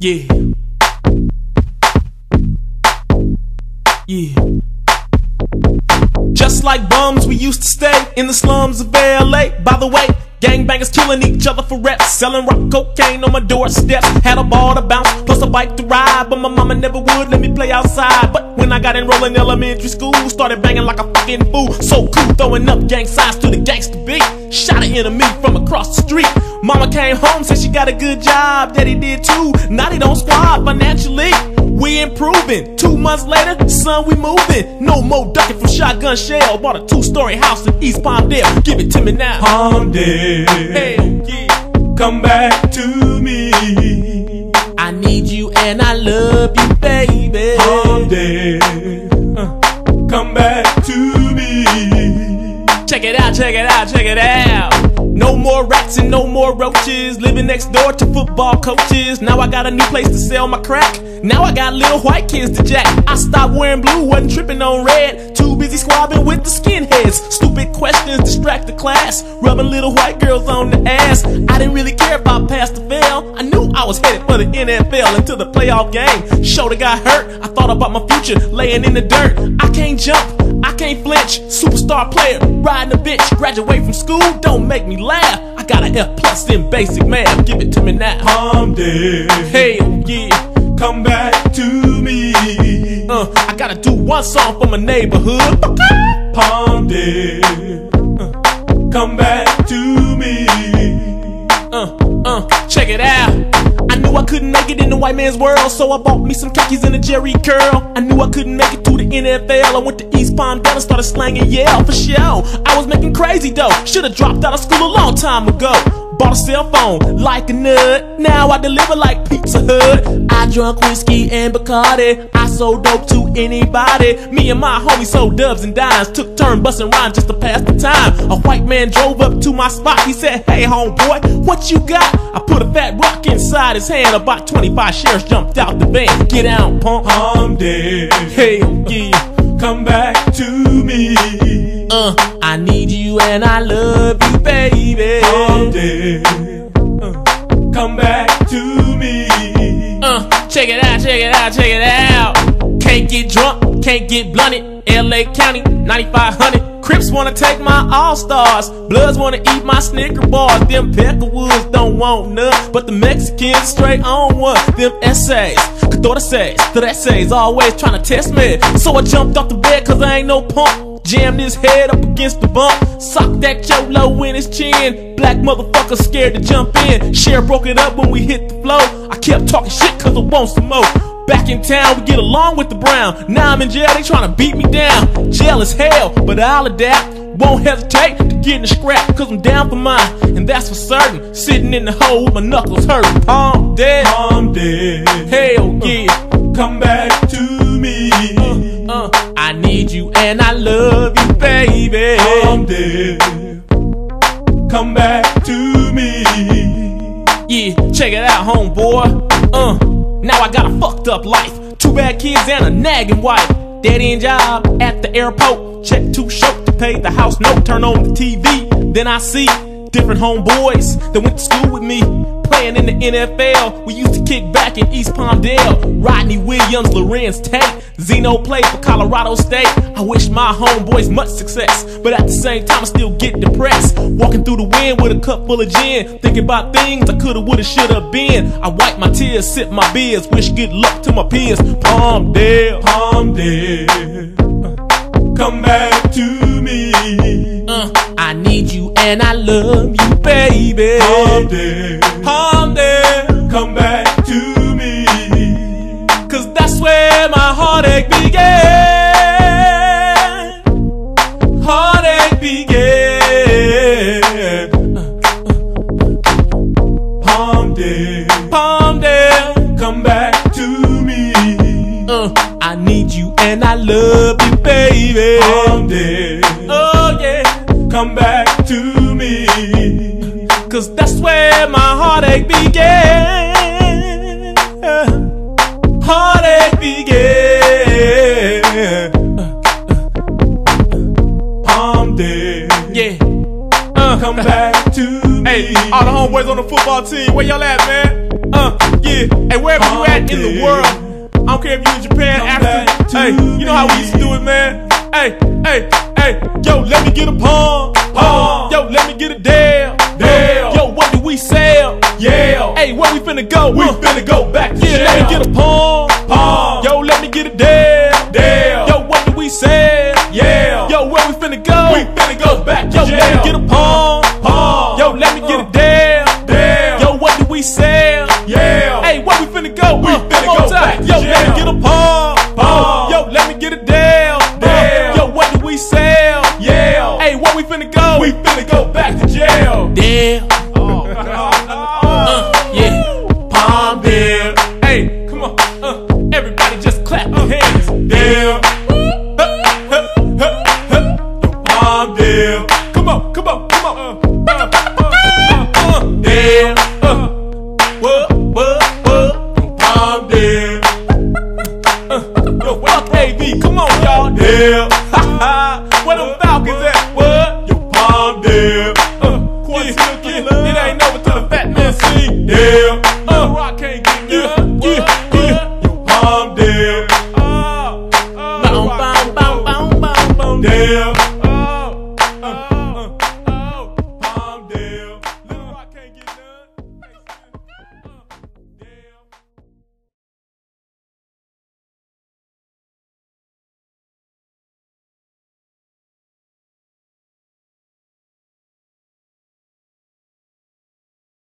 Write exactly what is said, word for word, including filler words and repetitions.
Yeah. Yeah. Just like bums, we used to stay in the slums of L A. By the way, gangbangers killing each other for reps, selling rock cocaine on my doorsteps. Had a ball to bounce, plus a bike to ride, but my mama never would let me play outside. But when I got enrolled in elementary school, started banging like a fucking fool. So cool, throwing up gang signs to the gangster beat. Shot an enemy from across the street. Mama came home, said she got a good job. Daddy did too, now they don't squad financially. We improving. Two months later, son, we moving. No more ducking from shotgun shell. Bought a two-story house in East Palmdale. Give it to me now. Palmdale, hell yeah. Come back to me. I need you and I love you, baby. Palmdale, uh, come back to me. Check it out, check it out, check it out. No more rats and no more roaches. Living next door to football coaches. Now I got a new place to sell my crack. Now I got little white kids to jack. I stopped wearing blue, wasn't tripping on red. Too busy squabbing with the skinheads. Stupid questions distract the class. Rubbing little white girls on the ass. I didn't really care if I passed or fail. I knew I was headed for the N F L until the playoff game. Shoulder got hurt. I thought about my future laying in the dirt. I can't jump, I can't flinch. Superstar player, riding a bitch. Graduate from school, don't make me laugh. I got an F plus in basic math. Give it to me now. Palmdale, hell yeah. Come back to me. Uh, I gotta do one song for my neighborhood. Palmdale, uh, come back to me. Uh, uh, check it out. I knew I couldn't make it in the white man's world, so I bought me some khakis and a Jerry curl. I knew I couldn't make it to the N F L. I went to East Palmdale and started slanging Yale for show. I was making crazy dough. Should've dropped out of school a long time ago. Bought a cell phone like a nut. Now I deliver like Pizza Hut. I drunk whiskey and Bacardi. I sold dope to anybody. Me and my homies sold dubs and dimes. Took turn busting rhymes just to pass the time. A white man drove up to my spot. He said, hey homeboy, what you got? I put a fat rock inside his hand. About twenty-five sheriffs jumped out the van. Get out, punk. Palmdale, hell yeah. Come back to me. Uh, I need you and I love you, baby. Palmdale, uh, come back to me. Uh, check it out, check it out, check it out. Can't get drunk, can't get blunted. L A County, ninety-five hundred. Crips wanna take my all-stars. Bloods wanna eat my Snicker bars. Them Peckerwoods don't want none, but the Mexicans straight on one. Them essays, throw the says, the essays always tryna test me. So I jumped off the bed cause I ain't no punk. Jammed his head up against the bump. Socked that cholo in his chin. Black motherfucker scared to jump in. Share broke it up when we hit the flow. I kept talking shit cause I want some more. Back in town, we get along with the brown. Now I'm in jail, they tryna beat me down. Jail is hell, but I'll adapt. Won't hesitate to get in the scrap, cause I'm down for mine, and that's for certain. Sitting in the hole with my knuckles hurt. Palmdale, Palmdale, hell yeah. Uh, come back to me. Uh, uh, I need you and I love you, baby. Palmdale, come back to me. Yeah, check it out, homeboy. Uh, now I got a fucked up life. Two bad kids and a nagging wife. Dead end job at the airport. Check too short to pay the house note. Turn on the T V, then I see different homeboys that went to school with me playing in the N F L. We used to kick back in East Palmdale. Rodney Williams, Lorenz Tate, Zeno played for Colorado State. I wish my homeboys much success, but at the same time I still get depressed. Walking through the wind with a cup full of gin, thinking about things I coulda, woulda, shoulda been. I wipe my tears, sip my beers, wish good luck to my peers. Palmdale, Palmdale, uh, come back to me. Uh, I need you and I love you, baby. Palmdale, Palmdale, come back to me. Cause that's where my heartache began. Heartache began. Palmdale, Palmdale, come back to me. Uh, I need you and I love you, baby. Palmdale, oh yeah, come back to me. Cause that's where my heartache began. Heartache began. Palmdale, yeah. Uh, come back to me. Hey, all the homeboys on the football team, where y'all at, man? Uh, Uh, yeah. Hey, wherever you at in the world, I don't care if you in Japan, Africa. Hey, you know how we used to do it, man. Hey, hey, hey. Yo, let me get a palm. Palm. Yo, let me get a Dell. Dell. Yo, what do we sell? Yeah. Hey, where we finna go? We finna go back to yeah, jail. Let me get a palm. Palm. Yo, let me get a Dell. Dell. Yo, what do we sell? Yeah. Yo, where we finna go? We finna go back to Yo, jail. Yo, let me get a palm. Palm. Yo, let me get a Dell. Dell. Yo, what do we sell? Yeah. Hey, where we finna go? We uh, finna go back to Yo, jail. Let me get a palm. Palm. Yo, let me get a Dell. Dell. Yo, what do we sell? Yeah. Hey, where we finna go? We finna go back to jail. Dell. Oh, uh, yeah. Palm Dell. Hey, come on. Uh, everybody just clap your hands. Dell. Palm Dell. Come on, come on, come on. Uh, uh, uh, uh, Dell. Uh, what, what, what? Palm Dell. Uh, yo, fuck A V. Come on, y'all. Dell. Where the Falcons at? What?